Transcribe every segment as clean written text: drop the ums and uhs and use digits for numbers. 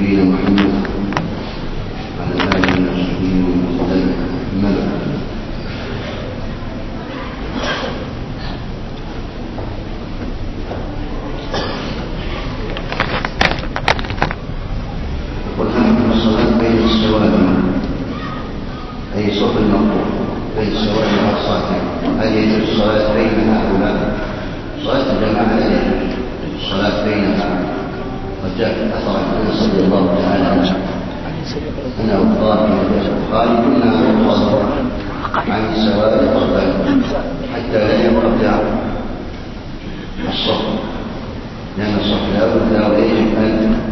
نبينا محمد وعلى آله وصحبه وسلم. أما بعد، والحمد الصلاة بين السواد أي صف المقطوع بين السواد والصافي. هل يجوز الصلاة بينها أو لا؟ صلاة الجماعة لا يجوز الصلاة بينها. قد جاء أثر عن أنس رضي الله تعالى عنه أنه قال في البخاري: كنا نتوضأ عن السواد قبل حتى لا ينقطع الصف، لأن الصف لا بد ويجب أن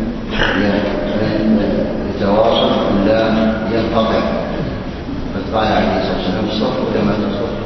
يتواصل لا ينقطع. قد قال عليه الصلاة والسلام: الصف كما تصف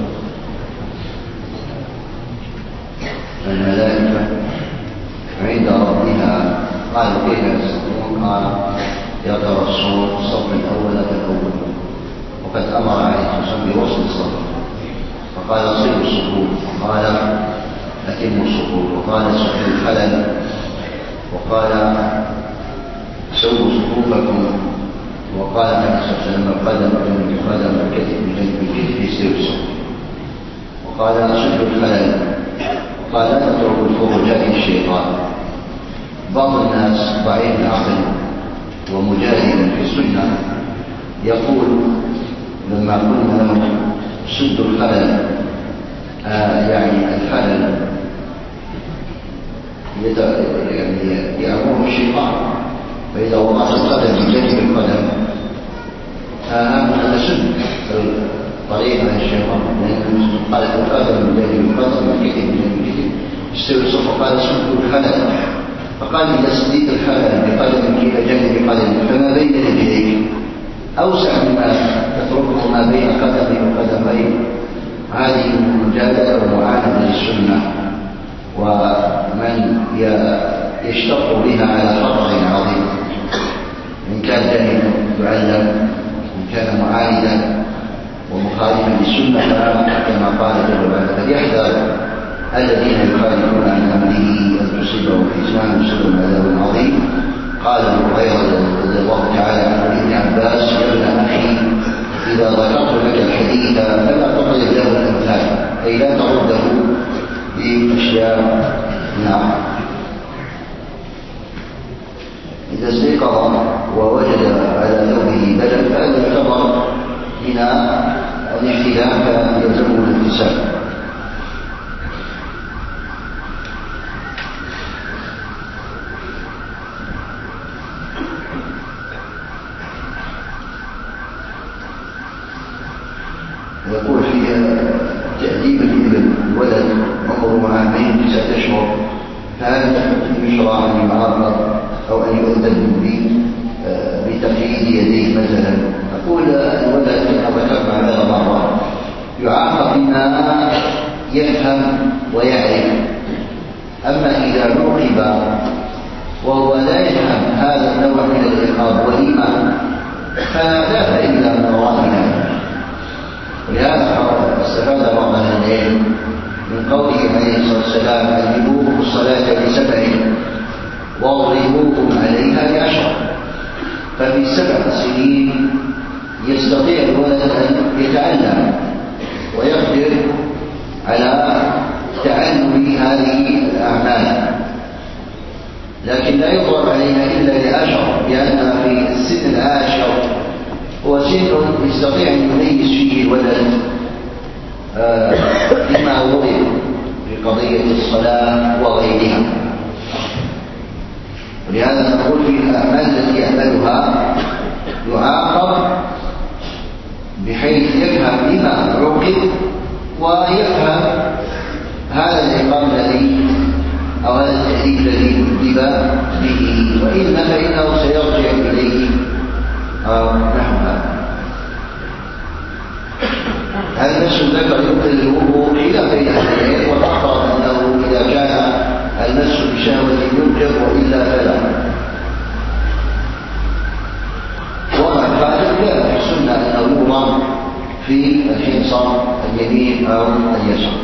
الملائكة عند ربها. قال: كيف يصفون؟ قال: يترصون الصف الأول فالأول. وقد أمر عليه الصلاة والسلام بوصل الصف، فقال: صلوا الصفوف، وقال: أتموا الصفوف، وقال: سدوا الخلل، وقال: سووا صفوفكم، وقال عليه الصلاة والسلام: القدم بجنب القدم والكتف بجنب الكتف يستوي الصف، وقال: سدوا الخلل، وقال: لا تتركوا الخروجات الشيطان. بعض الناس ضعيف العقل ومجاهد في السنة يقول لما قلنا له سدوا الخلل، يعني الخلل يأمره الشيطان، فإذا وضعت القدم بجانب القدم هذا سد طريق عن الشيطان، لأنه قال: القدم بجانب القدم والكتف بجانب الكتف يستوي الصف، وقال: سدوا الخلل. فقال: إذا سديت الخلل بقدم إلى جانب قدم فما بين رجليك أوسع مما تتركه ما بين قدم وقدمين. هذه مجادلة ومعاندة للسنة، ومن يشتق بها على خطر عظيم. إن كان جاهلا يعلم، إن كان معاندا ومخالفا للسنة كما قال جل وعلا: فليحذر الذين يخالفون عن أمره أن تصيبهم فتنة يصيبهم عذاب عظيم. قال ابو هريرة رضي الله تعالى عنه لابن عباس: يا ابن أخي، إذا ذكرت لك الحديث فلا تضرب له الأمثال، أي لا ترده بأشياء. نعم. إذا استيقظ ووجد على ثوبه بلل فهذا يعتبر من الاحتلام فيلزمه الاغتسال. يقول في تأديب الإبل الولد عمره عامين 9 أشهر، هل يشرع أن يعاقب أو أن يؤدب بتقييد يديه مثلا؟ أقول الولد كما ذكرنا هذا مرة يعاقب بما يفهم ويعرف. أما إذا عوقب وهو لا يفهم هذا النوع من العقاب والإيمان فلا فائدة من ورائها. ولهذا استفاد بعض العلم من قوله عليه الصلاة والسلام: أدبوهم الصلاة ب7 واضربوهم عليها ب10. ففي 7 سنين يستطيع الولد أن يتعلم ويقدر على تعلم هذه الأعمال، لكن لا يضرب عليها إلا ل10، لأن في السن العاشر هو سن يستطيع أن يميز فيه الولد بما ضرب في قضية الصلاة وغيرها. ولهذا نقول في الأعمال التي يعملها يعاقب بحيث يفهم لما عوقب ويفهم هذا العقاب الذي أو هذا التأديب الذي أدب به، وإلا فإنه سيرجع إليه نحو هذا. هذا المس الذكر يمكن الوضوء خلاف بين أهل العلم، والأحرى أنه إذا كان المس بشهوة يوجب، وإلا فلا. وما الفاتح كان في السنة أنه يوضع في الحنصر اليمين أو اليسار.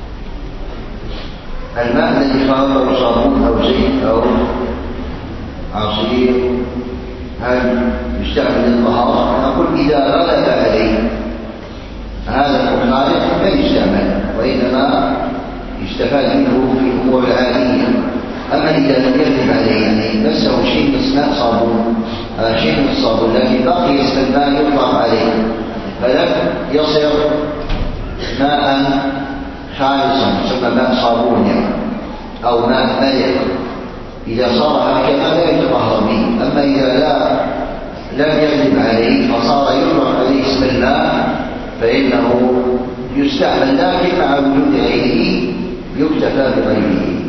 الماء الذي خلطه صابون أو زيت أو عصير، هل يستعمل للطهارة؟ نقول إذا غلب عليه هذا المخالف لا يستعمل، وإنما يستفاد منه في الأمور العادية. أما إذا لم يغلب عليه يعني مسه شيء من ماء صابون، شيء من الصابون لكن بقي اسم الماء يطلق عليه فلم يصير ماء خالصا يسمى ماء صابون يعني أو ماء ملح، إذا صار هكذا لا يتطهر به. أما إذا لم يغلب عليه فصار يطلق عليه اسم الماء فإنه يستعمل، لكن مع وجود غيره يكتفى بغيره.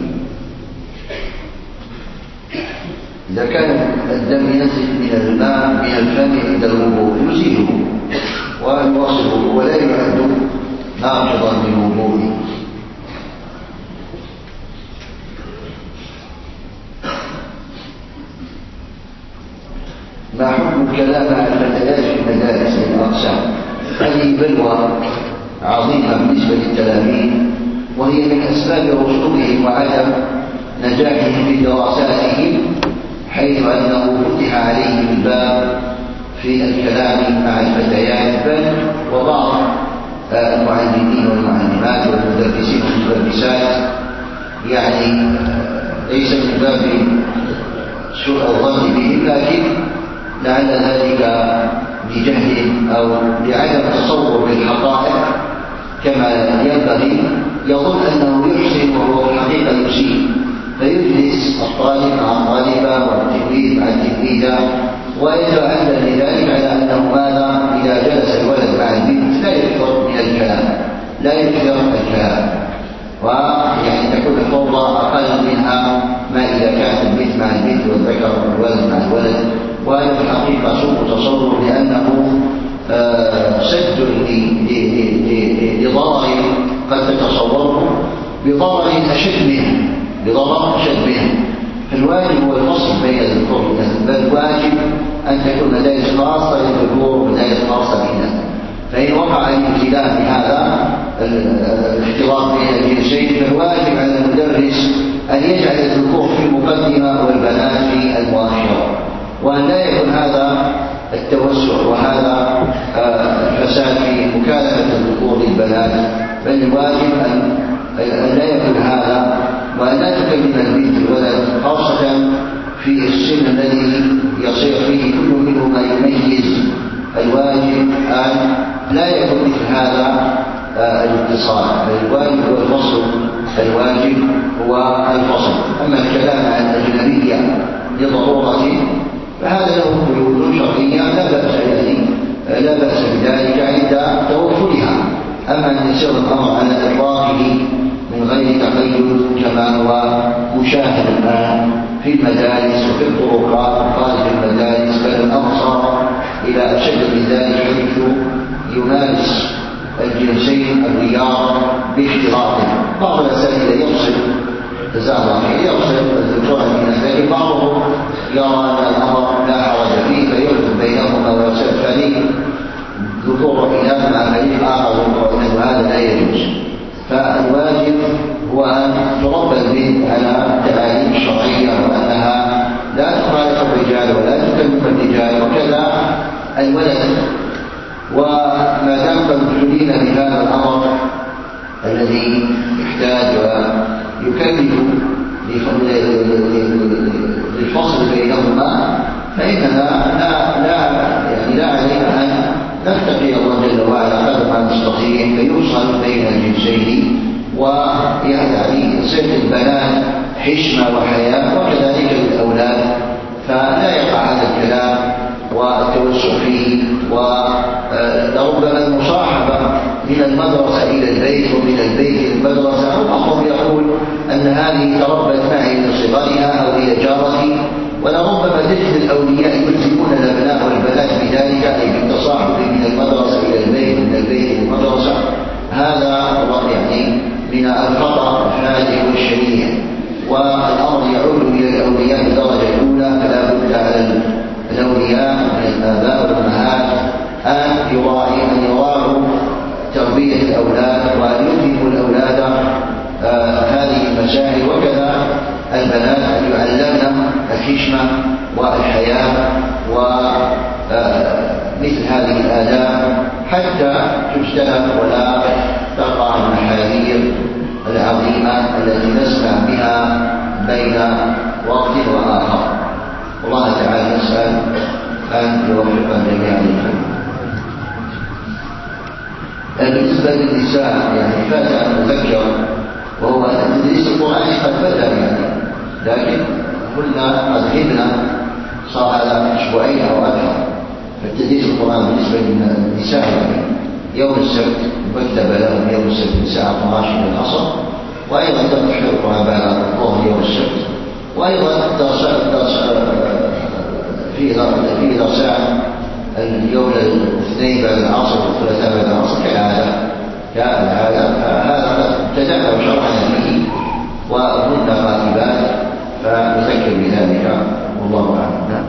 إذا كان الدم ينزل من الماء من الفم عند الوضوء يزيله ويوصله ولا يعد ناقضا للوضوء. ما حكم الكلام عن الفتيات في المدارس للأقسام؟ هذه بلوى عظيمة بالنسبة للتلاميذ، وهي من أسباب رسوبهم وعدم نجاحهم في دراساتهم، حيث أنه فتح عليهم الباب في الكلام مع الفتيات، بل وبعض المعلمين والمعلمات والمدرسين والمدرسات يعني ليس من باب سوء الظن بهم، لكن لعل ذلك لجهل أو لعدم التصور بالحقائق كما ينبغي، يظن أنه يحسن وهو في الحقيقة يسيء، فيجلس الطالب مع الطالبة والتلميذ مع التلميذة ويتعدى لذلك على أنه ماذا إذا جلس الولد مع البنت لا يكثر من الكلام، لا يكثر الكلام، ويعني تكون الفوضى أقل منها ما إذا كانت البنت مع البنت والذكر والولد مع الولد. وهذا في الحقيقة سوء تصور، لأنه سد لضرر قد تتصوره بضرر أشد منه. فالواجب هو الفصل بين الذكور والإناث، بل الواجب أن تكون مدارس خاصة للذكور ومدارس خاصة للإناث. فإن وقع الابتلاء بهذا الاختلاط بين الجنسين فالواجب على المدرس أن يجعل الذكور في المقدمة والبنات في المؤخرة، وأن لا يكون هذا التوسع وهذا الفساد في مكالمة الذكور للبنات، بل الواجب أن لا يكون هذا، وأن لا تكلم البنت الولد خاصة في السن الذي يصير فيه كل منهما يميز. الواجب أن لا يكون مثل هذا الاتصال، الواجب هو الفصل، الواجب هو الفصل. أما الكلام عن الأجنبية لضرورة فهذا له قيود شرعية لا بأس بذلك عند توفرها. أما أن يصير الأمر على إطلاقه من غير تقيد كما هو مشاهد الآن في المدارس وفي الطرقات خارج المدارس، بل الأمر صار إلى أشد من ذلك، حيث يمارس الجنسين الرياض باختلاطه. بعض الأساتذة يفصل الذكور من الثاني، بعضهم يرى أن الأمر لا حرج فيه فيرتب بينهما ويصير فريق ذكور وإناث مع فريق آخر وأن هذا لا يجوز. فالواجب هو أن تربى البنت على التعاليم الشرعية وأنها لا تخالف الرجال ولا تكلف الرجال، وكذا الولد. وما دام مبتلين بهذا الأمر الذي يحتاج ويكلف للفصل بينهما، فإننا لا علينا أن نتقي الله جل وعلا قدر ما نستطيع فيوصل بين الجنسين، ويعني يصير البنات حشمة وحياة، وكذلك الأولاد، فلا يقع هذا الكلام والتوسع فيه. ولربما المصاحبة من المدرسة إلى البيت ومن البيت إلى المدرسة، أو بعضهم يقول أن هذه تربت معي من صغرها أو هي جارتي، ولربما تجد الأولياء يلزمون الأبناء والبنات بذلك، أي بالتصاحب من المدرسة إلى البيت ومن البيت إلى المدرسة. هذا يعني من الخطأ الفادح والشنيع، والأمر يعود إلى الأولياء بدرجة الأولى، فلا بد على الأولياء من الآباء والأمهات أن يراعوا تربية الأولاد وأن يلهموا الأولاد هذه المسائل، وكذا البنات أن يعلمن الحشمة والحياة ومثل هذه الآداب حتى تجتنب ولا تقع المحاذير العظيمة التي نسمع بها بين وقت وآخر. والله تعالى نسأل أن يوفق جميعا. بالنسبة للنساء يعني فات أن أذكر وهو تدريس القرآن قد بدأ يعني، لكن كنا قد غبنا صار هذا أسبوعين أو أكثر. فتدريس القرآن بالنسبة للنساء يعني يوم السبت مكتب لهم يوم السبت من الساعة 12 إلى العصر، وأيضا تحفظ القرآن بعد الظهر يوم السبت، وأيضا درس في درسان اليوم الاثنين بعد العصر والثلاثاء بعد العصر كالعادة. هذا قد ابتدأنا وشرعنا فيه وكنا راكبات، فنذكر بذلك والله أعلم.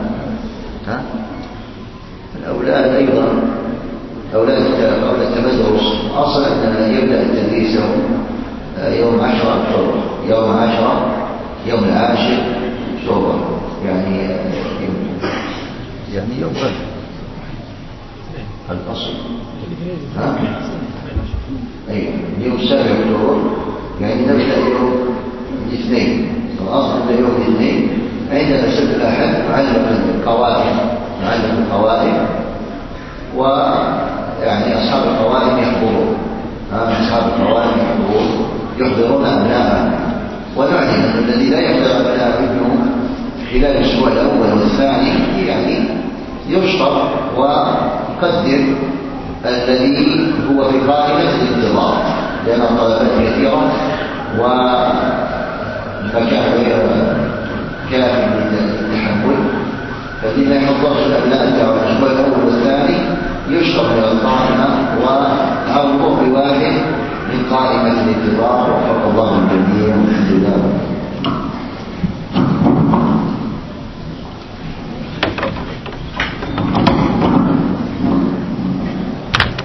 الأولاد أيضا أولاد التمدرس أصلا أن يبدأ التدريس يوم 10 أكتوبر، يوم 10 أكتوبر يعني يوم الأصل يوم 7 أكتوبر يعني نبدأ يوم الاثنين. الأصل نبدأ يوم الاثنين، عندنا السبت الأحد نعلم القوائم ويعني أصحاب القوائم يحضرون، يحضرون أبناءهم، ونعلم أن الذي لا يحضر أبناء ابنه خلال الأسبوع الأول والثاني يعني يشطر ويقدر الذي هو في قائمة الانتظار، لأن الطلبات كثيرة والمكان غير كافي للتحمل. فالذي يحضر الأبناء الأسبوع الأول والثاني يشطر من القائمة وعرضه بواحد من قائمة الانتظار، وفق الله